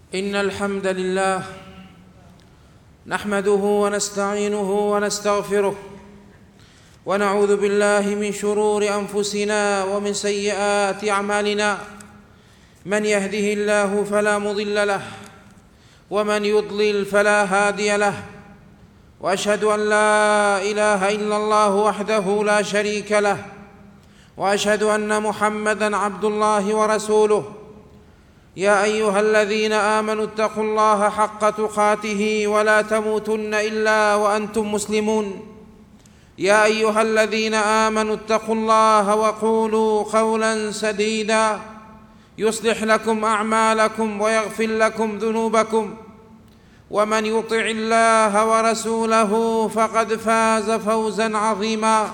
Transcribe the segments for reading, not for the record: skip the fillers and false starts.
إن الحمد لله نحمده ونستعينه ونستغفره ونعوذ بالله من شرور أنفسنا ومن سيئات أعمالنا. من يهده الله فلا مضل له ومن يضلل فلا هادي له، وأشهد أن لا إله إلا الله وحده لا شريك له، وأشهد أن محمدًا عبد الله ورسوله. يا أيها الذين آمنوا اتقوا الله حق تقاته ولا تموتن إلا وأنتم مسلمون. يا أيها الذين آمنوا اتقوا الله وقولوا قولا سديدا يصلح لكم أعمالكم ويغفر لكم ذنوبكم، ومن يطع الله ورسوله فقد فاز فوزا عظيما.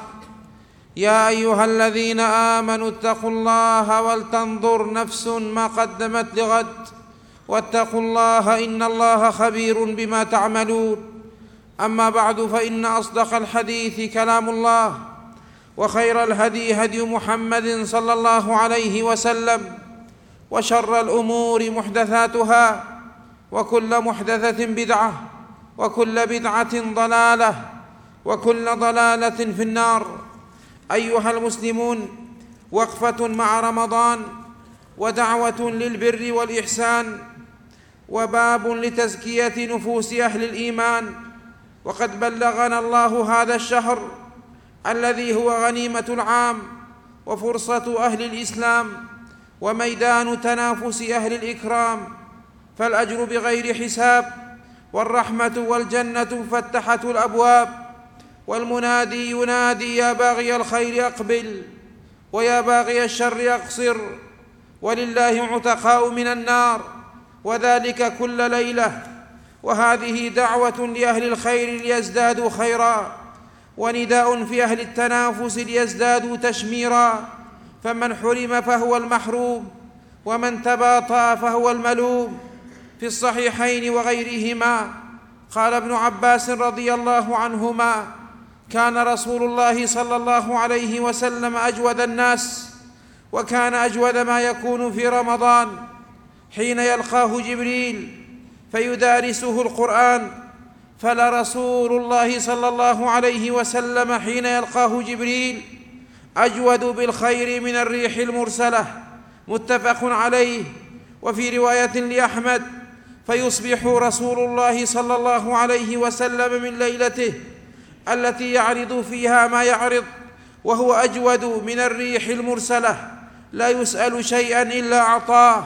يا أيها الذين آمنوا اتقوا الله ولتنظر نفس ما قدمت لغد، واتقوا الله إن الله خبير بما تعملون. أما بعد، فإن أصدق الحديث كلام الله، وخير الهدي هدي محمد صلى الله عليه وسلم، وشر الأمور محدثاتها، وكل محدثة بدعة، وكل بدعة ضلالة، وكل ضلالة في النار. أيها المسلمون، وقفة مع رمضان، ودعوة للبر والإحسان، وباب لتزكية نفوس أهل الإيمان. وقد بلغنا الله هذا الشهر الذي هو غنيمة العام وفرصة أهل الإسلام وميدان تنافس أهل الإكرام، فالأجر بغير حساب، والرحمة والجنة مفتحة الأبواب، والمنادي ينادي: يا باغي الخير أقبل، ويا باغي الشر أقصر، ولله عتقاء من النار، وذلك كل ليلة. وهذه دعوة لأهل الخير ليزدادوا خيرا، ونداء في أهل التنافس ليزدادوا تشميرا. فمن حرم فهو المحروم، ومن تباطأ فهو الملوم. في الصحيحين وغيرهما قال ابن عباس رضي الله عنهما: كان رسول الله صلى الله عليه وسلم أجود الناس، وكان أجود ما يكون في رمضان حين يلقاه جبريل فيدارسه القرآن. فلرسول الله صلى الله عليه وسلم حين يلقاه جبريل أجود بالخير من الريح المرسلة، متفق عليه. وفي رواية لأحمد: فيصبح رسول الله صلى الله عليه وسلم من ليلته التي يعرض فيها ما يعرض وهو أجود من الريح المرسلة، لا يسأل شيئا إلا أعطاه.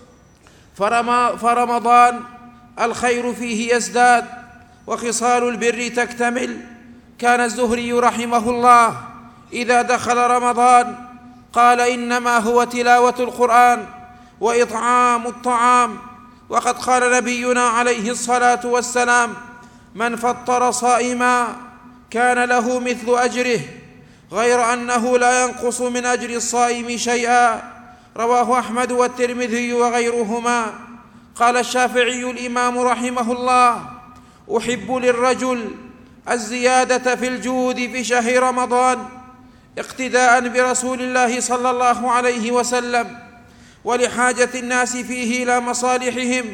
فرمضان الخير فيه يزداد، وخصال البر تكتمل. كان الزهري رحمه الله إذا دخل رمضان قال: إنما هو تلاوة القرآن وإطعام الطعام. وقد قال نبينا عليه الصلاة والسلام: من فطر صائما كان له مثل أجره، غير أنه لا ينقص من أجر الصائم شيئا. رواه أحمد والترمذي وغيرهما. قال الشافعي الإمام رحمه الله: أحب للرجل الزيادة في الجود في شهر رمضان اقتداء برسول الله صلى الله عليه وسلم، ولحاجة الناس فيه إلى مصالحهم،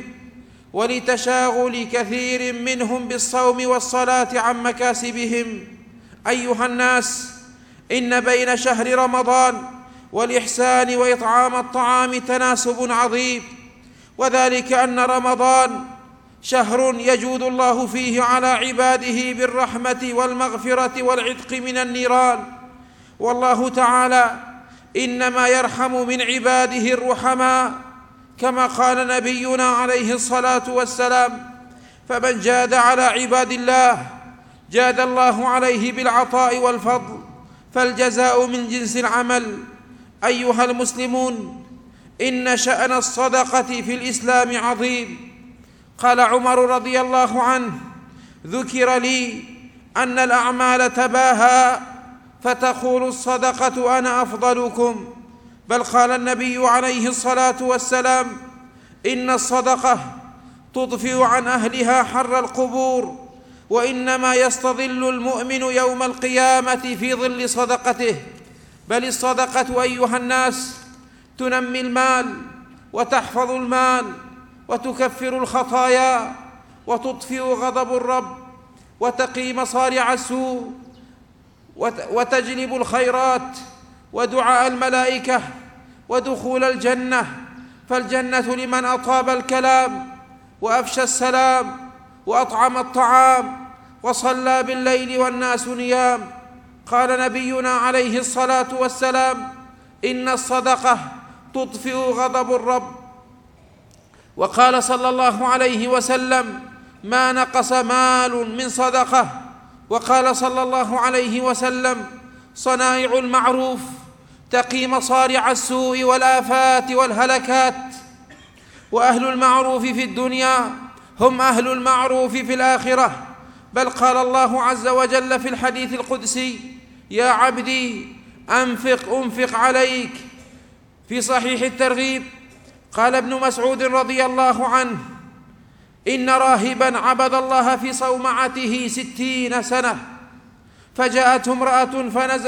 ولتشاغل كثير منهم بالصوم والصلاة عن مكاسبهم. أيها الناس، إن بين شهر رمضان والإحسان وإطعام الطعام تناسب عظيم، وذلك أن رمضان شهر يجود الله فيه على عباده بالرحمة والمغفرة والعتق من النيران. والله تعالى إنما يرحم من عباده الرحماء، كما قال نبينا عليه الصلاة والسلام: فمن جاد على عباد الله جاد الله عليه بالعطاء والفضل، فالجزاء من جنس العمل. أيها المسلمون، إن شأن الصدقة في الإسلام عظيم. قال عمر رضي الله عنه: ذكر لي أن الأعمال تباهى، فتقول الصدقة أنا أفضلكم. بل قال النبي عليه الصلاة والسلام: إن الصدقة تطفئ عن أهلها حر القبور، وإنما يستظل المؤمن يوم القيامة في ظل صدقته. بل الصدقة أيها الناس تنمي المال وتحفظ المال، وتكفر الخطايا وتطفئ غضب الرب وتقي مصارع السوء وتجلب الخيرات ودعاء الملائكة ودخول الجنة، فالجنة لمن أطاب الكلام وأفشى السلام وأطعم الطعام وصلى بالليل والناس نيام. قال نبينا عليه الصلاة والسلام: إن الصدقة تطفئ غضب الرب. وقال صلى الله عليه وسلم: ما نقص مال من صدقة. وقال صلى الله عليه وسلم: صنائع المعروف تقي مصارع السوء والآفات والهلكات، وأهل المعروف في الدنيا هم أهل المعروف في الآخرة. بل قال الله عز وجل في الحديث القدسي: يا عبدي أنفق عليك. في صحيح الترغيب قال ابن مسعود رضي الله عنه: إن راهبا عبد الله في صومعته 60 سنة، فجاءته امرأة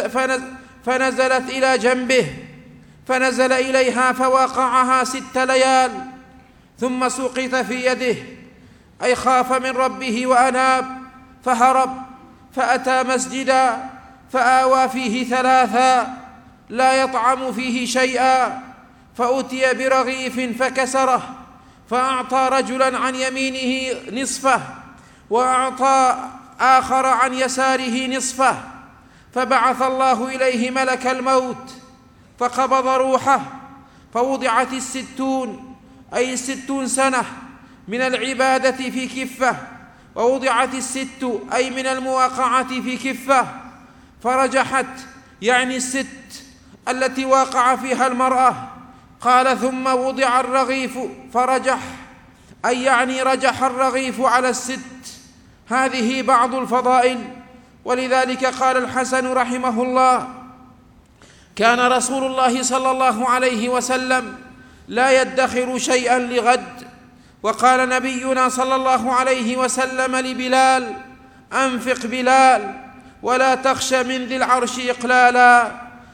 فنزلت إلى جنبه، فنزل إليها فواقعها 6 ليال، ثم سقط في يده، أي خاف من ربه وأناب، فهرب فأتى مسجدا فآوى فيه 3 لا يطعم فيه شيئا، فأتي برغيف فكسره، فأعطى رجلا عن يمينه نصفه وأعطى آخر عن يساره نصفه، فبعث الله إليه ملك الموت فقبض روحه، فوضعت 60 أي 60 سنة من العبادة في كفة، ووضعت 6 أي من المواقعة في كفة، فرجحت يعني 6 التي واقع فيها المرأة. قال: ثم وضع الرغيف فرجح، أي يعني رجح الرغيف على 6. هذه بعض الفضائل. ولذلك قال الحسن رحمه الله: كان رسول الله صلى الله عليه وسلم لا يدخر شيئا لغد. وقال نبينا صلى الله عليه وسلم لبلال: أنفق بلال ولا تخش من ذي العرش إقلالا،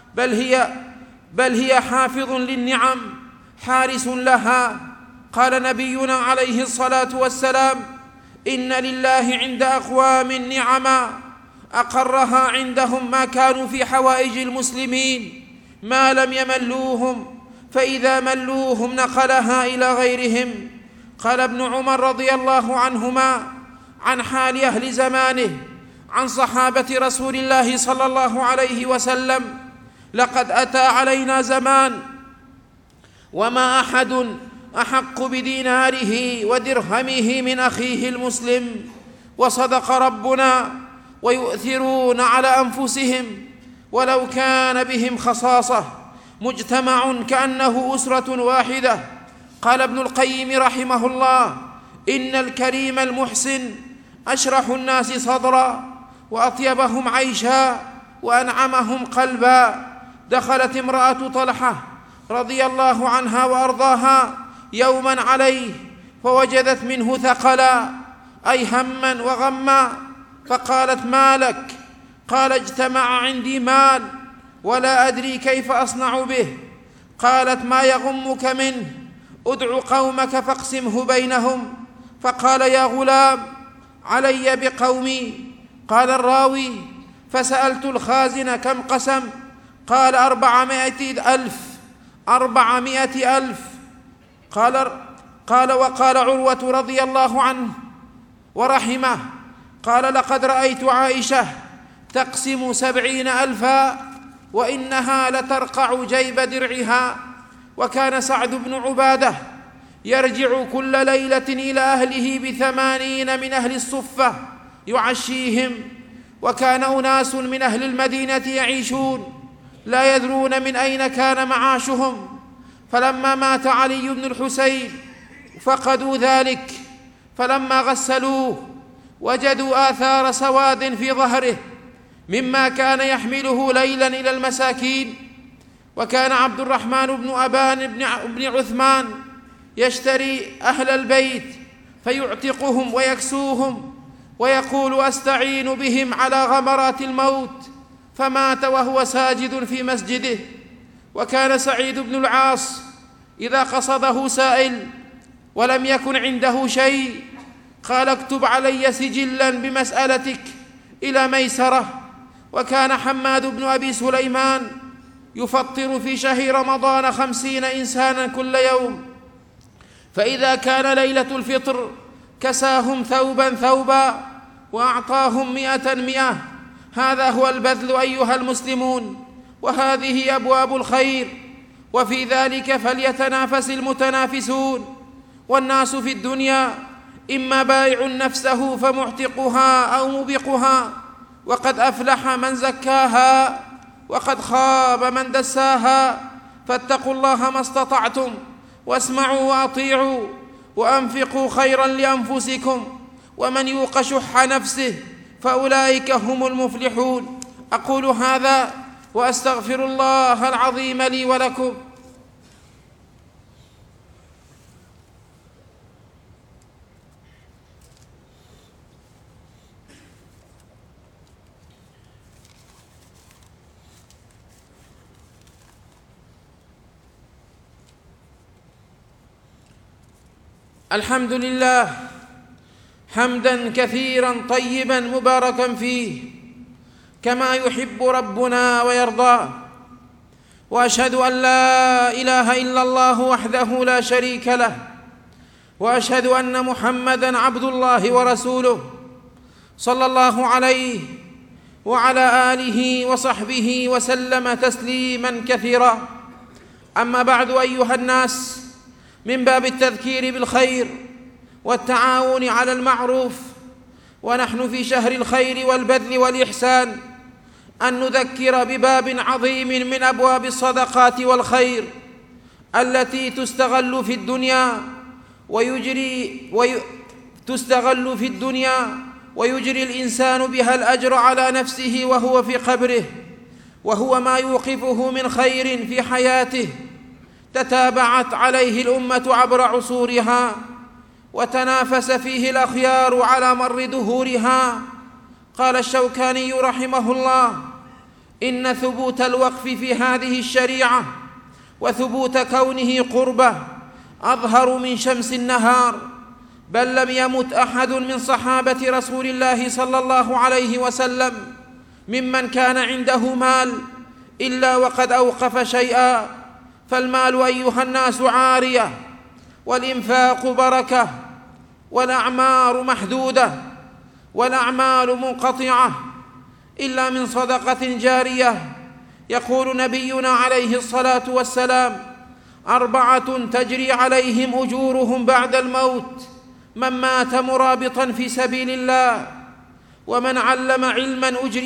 بل هي حافظ للنعم حارس لها. قال نبينا عليه الصلاة والسلام: إن لله عند أقوام نعما أقرها عندهم ما كانوا في حوائج المسلمين ما لم يملوهم، فإذا ملوهم نقلها إلى غيرهم. قال ابن عمر رضي الله عنهما عن حال أهل زمانه عن صحابة رسول الله صلى الله عليه وسلم: لقد أتى علينا زمان وما أحد أحق بديناره ودرهمه من أخيه المسلم، وصدق ربنا ويؤثرون على أنفسهم ولو كان بهم خصاصة، مجتمع كأنه أسرة واحدة. قال ابن القيم رحمه الله: إن الكريم المحسن أشرح الناس صدرا وأطيبهم عيشا وأنعمهم قلبا. دخلت امرأة طلحة رضي الله عنها وأرضاها يوما عليه، فوجدت منه ثقلا أي هما وغما، فقالت: ما لك؟ قال: اجتمع عندي مال ولا أدري كيف أصنع به. قالت: ما يغمك منه؟ ادع قومك فاقسمه بينهم. فقال: يا غلام علي بقومي. قال الراوي: فسألت الخازن كم قسم؟ قال: 400,000. 400,000. قال وقال عروة رضي الله عنه ورحمه: قال: لقد رأيت عائشة تقسم 70,000 وإنها لترقع جيب درعها. وكان سعد بن عبادة يرجع كل ليلة إلى أهله ب80 من أهل الصفة يعشيهم. وكان أناس من أهل المدينة يعيشون لا يدرون من أين كان معاشهم، فلما مات علي بن الحسين فقدوا ذلك، فلما غسلوه وجدوا آثار سواد في ظهره مما كان يحمله ليلا إلى المساكين. وكان عبد الرحمن بن أبان بن عثمان يشتري أهل البيت فيعتقهم ويكسوهم ويقول: أستعين بهم على غمرات الموت، فمات وهو ساجد في مسجده. وكان سعيد بن العاص إذا قصده سائل ولم يكن عنده شيء، قال: اكتب علي سجلا بمسألتك إلى ميسرة. وكان حماد بن أبي سليمان يفطر في شهر رمضان 50 إنسانا كل يوم، فإذا كان ليلة الفطر كساهم ثوبا وأعطاهم 100. هذا هو البذل أيها المسلمون، وهذه أبواب الخير، وفي ذلك فليتنافس المتنافسون. والناس في الدنيا إما بائع نفسه فمعتقها أو موبقها، وقد أفلح من زكاها وقد خاب من دساها. فاتقوا الله ما استطعتم، واسمعوا وأطيعوا، وأنفقوا خيرا لأنفسكم، ومن يوق شح نفسه فأولئك هم المفلحون. أقول هذا وأستغفر الله العظيم لي ولكم. الحمد لله حمدا كثيرا طيبا مباركا فيه كما يحب ربنا ويرضى، وأشهد أن لا إله إلا الله وحده لا شريك له، وأشهد أن محمدًا عبد الله ورسوله صلى الله عليه وعلى آله وصحبه وسلم تسليمًا كثيرا. أما بعد أيها الناس، من باب التذكير بالخير والتعاون على المعروف، ونحن في شهر الخير والبذل والإحسان، أن نذكر بباب عظيم من أبواب الصدقات والخير التي تستغل في الدنيا ويجري الإنسان بها الأجر على نفسه وهو في قبره، وهو ما يوقفه من خير في حياته تتابعت عليه الأمة عبر عصورها، وتنافس فيه الأخيار على مر دهورها. قال الشوكاني رحمه الله: إن ثبوت الوقف في هذه الشريعة وثبوت كونه قربة أظهر من شمس النهار، بل لم يمت أحد من صحابة رسول الله صلى الله عليه وسلم ممن كان عنده مال إلا وقد أوقف شيئا. فالمال أيها الناس عارية، والإنفاق بركة، والأعمار محدودة، والأعمال منقطعة إلا من صدقة جارية. يقول نبينا عليه الصلاة والسلام: 4 تجري عليهم أجورهم بعد الموت: من مات مرابطا في سبيل الله، ومن علم علما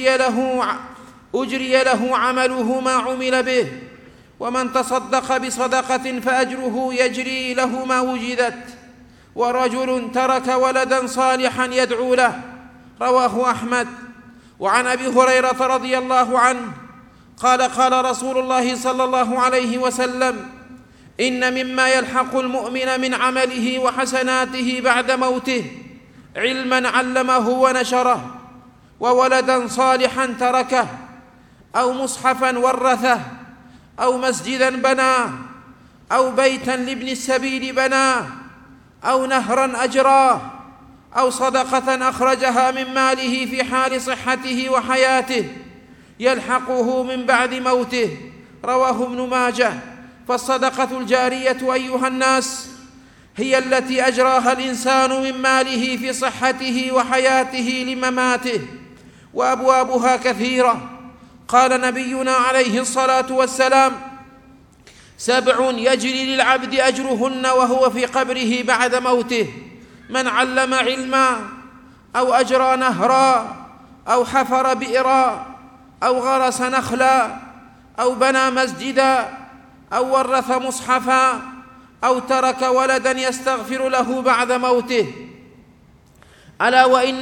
أجري له عمله ما عمل به، ومن تصدق بصدقة فأجره يجري له ما وجدت، ورجل ترك ولدا صالحا يدعو له. رواه أحمد. وعن أبي هريرة رضي الله عنه قال: قال رسول الله صلى الله عليه وسلم: إن مما يلحق المؤمن من عمله وحسناته بعد موته علما علمه ونشره، وولدا صالحا تركه، أو مصحفا ورثه، أو مسجدا بناه، أو بيتا لابن السبيل بناه، أو نهرا أجراه، أو صدقة أخرجها من ماله في حال صحته وحياته يلحقه من بعد موته. رواه ابن ماجه. فالصدقة الجارية أيها الناس هي التي أجراها الإنسان من ماله في صحته وحياته لمماته، وأبوابها كثيرة. قال نبينا عليه الصلاة والسلام: 7 يجري للعبد أجرهن وهو في قبره بعد موته: من علم علما، أو أجرى نهرا، أو حفر بئرا، أو غرس نخلا، أو بنى مسجدا، أو ورث مصحفا، أو ترك ولدا يستغفر له بعد موته. ألا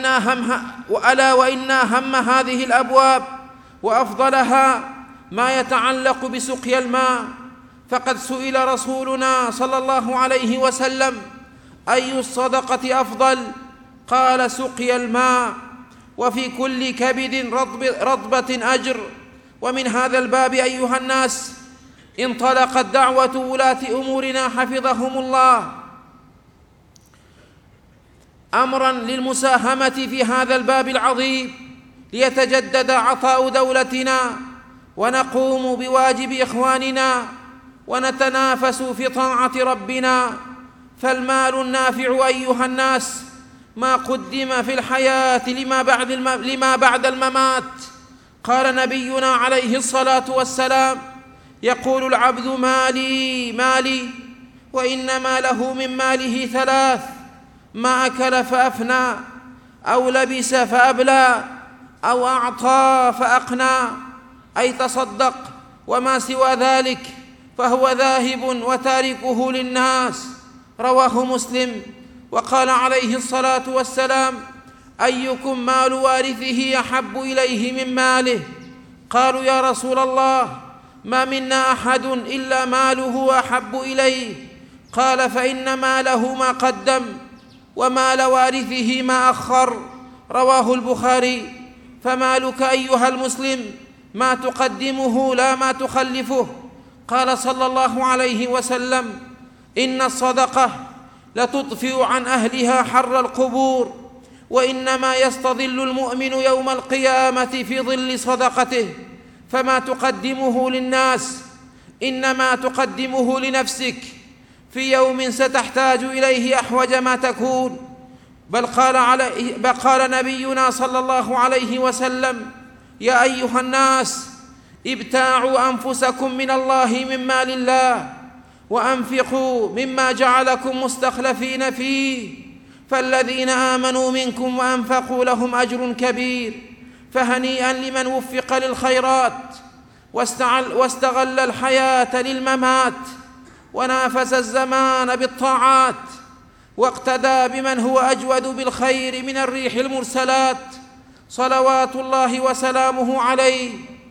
وإن أهم هذه الأبواب وأفضلها ما يتعلق بسقيا الماء، فقد سئل رسولنا صلى الله عليه وسلم: أي الصدقة أفضل؟ قال: سقيا الماء، وفي كل كبد رطبة أجر. ومن هذا الباب أيها الناس انطلقت دعوة ولاة أمورنا حفظهم الله أمرا للمساهمة في هذا الباب العظيم ليتجدد عطاء دولتنا ونقوم بواجب إخواننا ونتنافس في طاعة ربنا. فالمال النافع أيها الناس ما قدم في الحياة لما بعد الممات. قال نبينا عليه الصلاة والسلام: يقول العبد مالي مالي، وإنما له من ماله ثلاث: ما أكل فأفنى، أو لبس فأبلى، أو أعطى فأقنى، أي تصدق، وما سوى ذلك فهو ذاهب وتاركه للناس. رواه مسلم. وقال عليه الصلاة والسلام: أيكم مال وارثه أحب إليه من ماله؟ قالوا: يا رسول الله، ما منا أحد إلا ماله أحب إليه. قال: فإن ماله ما قدم، ومال وارثه ما أخر. رواه البخاري. فمالك أيها المسلم ما تقدمه لا ما تخلفه. قال صلى الله عليه وسلم: إن الصدقة لتطفئ عن أهلها حر القبور، وإنما يستظل المؤمن يوم القيامة في ظل صدقته. فما تقدمه للناس إنما تقدمه لنفسك في يوم ستحتاج إليه أحوج ما تكون. بل قال نبينا صلى الله عليه وسلم: يا أيها الناس، ابتاعوا أنفسكم من الله من مال الله، وأنفقوا مما جعلكم مستخلفين فيه، فالذين آمنوا منكم وأنفقوا لهم أجر كبير. فهنيئا لمن وفق للخيرات واستغل الحياة للممات، ونافس الزمان بالطاعات، واقتدى بمن هو أجود بالخير من الريح المرسلات، صلوات الله وسلامه عليه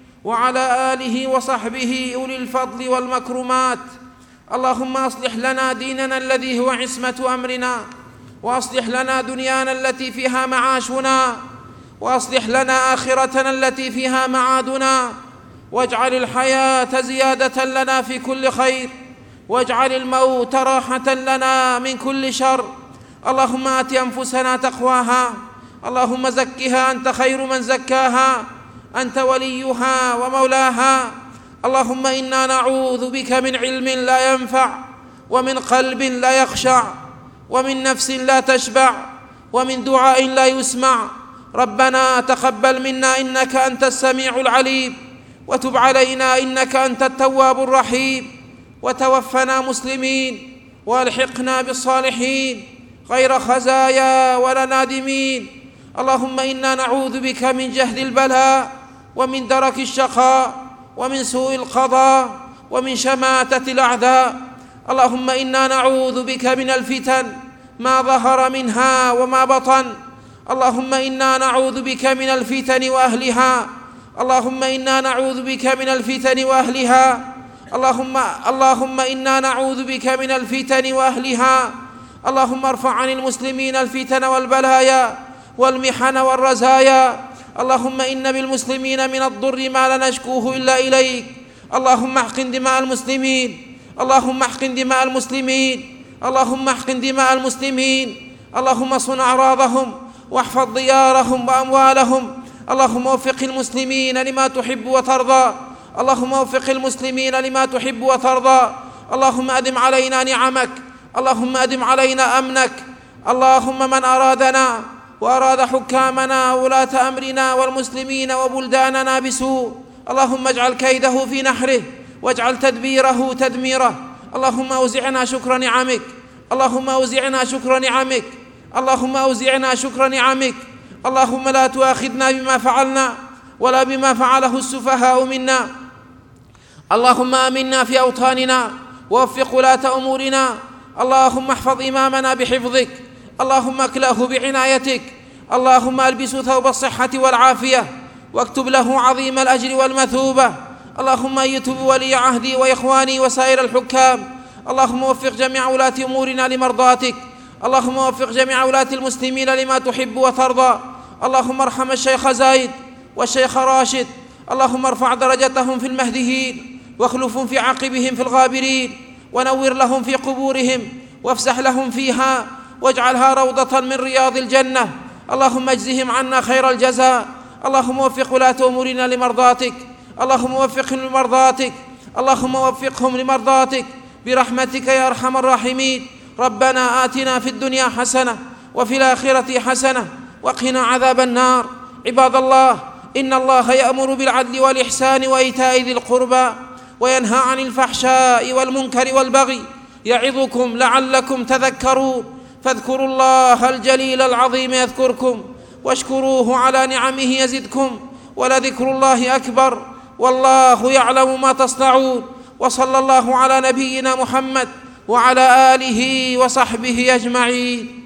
وعلى آله وصحبه أولي الفضل والمكرمات. اللهم أصلح لنا ديننا الذي هو عصمة أمرنا، وأصلح لنا دنيانا التي فيها معاشنا، وأصلح لنا آخرتنا التي فيها معادنا، واجعل الحياة زيادة لنا في كل خير، واجعل الموت راحة لنا من كل شر. اللهم آت أنفسنا تقواها، اللهم زكها أنت خير من زكاها، أنت وليها ومولاها. اللهم إنا نعوذ بك من علم لا ينفع، ومن قلب لا يخشع، ومن نفس لا تشبع، ومن دعاء لا يسمع. ربنا تقبل منا إنك أنت السميع العليم، وتب علينا إنك أنت التواب الرحيم، وتوفنا مسلمين، والحقنا بالصالحين غير خزايا ولا نادمين. اللهم إنا نعوذ بك من جهد البلاء، ومن درك الشقاء، ومن سوء القضاء، ومن شماتة الأعداء. اللهم إنا نعوذ بك من الفتن ما ظهر منها وما بطن. اللهم إنا نعوذ بك من الفتن وأهلها. اللهم إنا نعوذ بك من الفتن وأهلها. اللهم إنا نعوذ بك من الفتن وأهلها. اللهم ارفع عن المسلمين الفتن والبلايا والمحن والرزايا. اللهم إن بالمسلمين من الضر ما لا نشكوه إلا إليك. اللهم احقن دماء المسلمين، اللهم احقن دماء المسلمين، اللهم احقن دماء المسلمين. اللهم صن أعراضهم، واحفظ ديارهم وأموالهم. اللهم وفق المسلمين لما تحب وترضى، اللهم وفق المسلمين لما تحب وترضى. اللهم أدم علينا نعمك، اللهم أدم علينا أمنك. اللهم من أرادنا وأراد حكامنا وولاة أمرنا والمسلمين وبلداننا بسوء، اللهم اجعل كيده في نحره، واجعل تدبيره تدميره. اللهم أوزعنا شكر نعمك، اللهم أوزعنا شكر نعمك، اللهم أوزعنا شكر نعمك. اللهم لا تؤاخذنا بما فعلنا ولا بما فعله السفهاء منا. اللهم آمنا في أوطاننا، ووفق ولاة أمورنا. اللهم احفظ إمامنا بحفظك، اللهم اكله بعنايتك. اللهم ألبسه ثوب الصحة والعافية، واكتب له عظيم الأجر والمثوبة. اللهم أيد ولي عهدي وإخواني وسائر الحكام. اللهم وفق جميع ولاة أمورنا لمرضاتك. اللهم وفق جميع ولاة المسلمين لما تحب وترضى. اللهم ارحم الشيخ زايد والشيخ راشد، اللهم ارفع درجتهم في المهديين، واخلفهم في عقبهم في الغابرين، ونور لهم في قبورهم، وافسح لهم فيها، واجعلها روضة من رياض الجنة. اللهم اجزهم عنا خير الجزاء. اللهم وفق ولاة أمورنا لمرضاتك، اللهم وفقهم لمرضاتك، اللهم وفقهم لمرضاتك برحمتك يا أرحم الراحمين. ربنا آتنا في الدنيا حسنة وفي الآخرة حسنة وقنا عذاب النار. عباد الله، إن الله يأمر بالعدل والإحسان وإيتاء ذي القربى وينهى عن الفحشاء والمنكر والبغي، يعظكم لعلكم تذكرون. فاذكروا الله الجليل العظيم يذكركم، واشكروه على نعمه يزدكم، ولذكر الله أكبر، والله يعلم ما تصنعون. وصلى الله على نبينا محمد وعلى آله وصحبه أجمعين.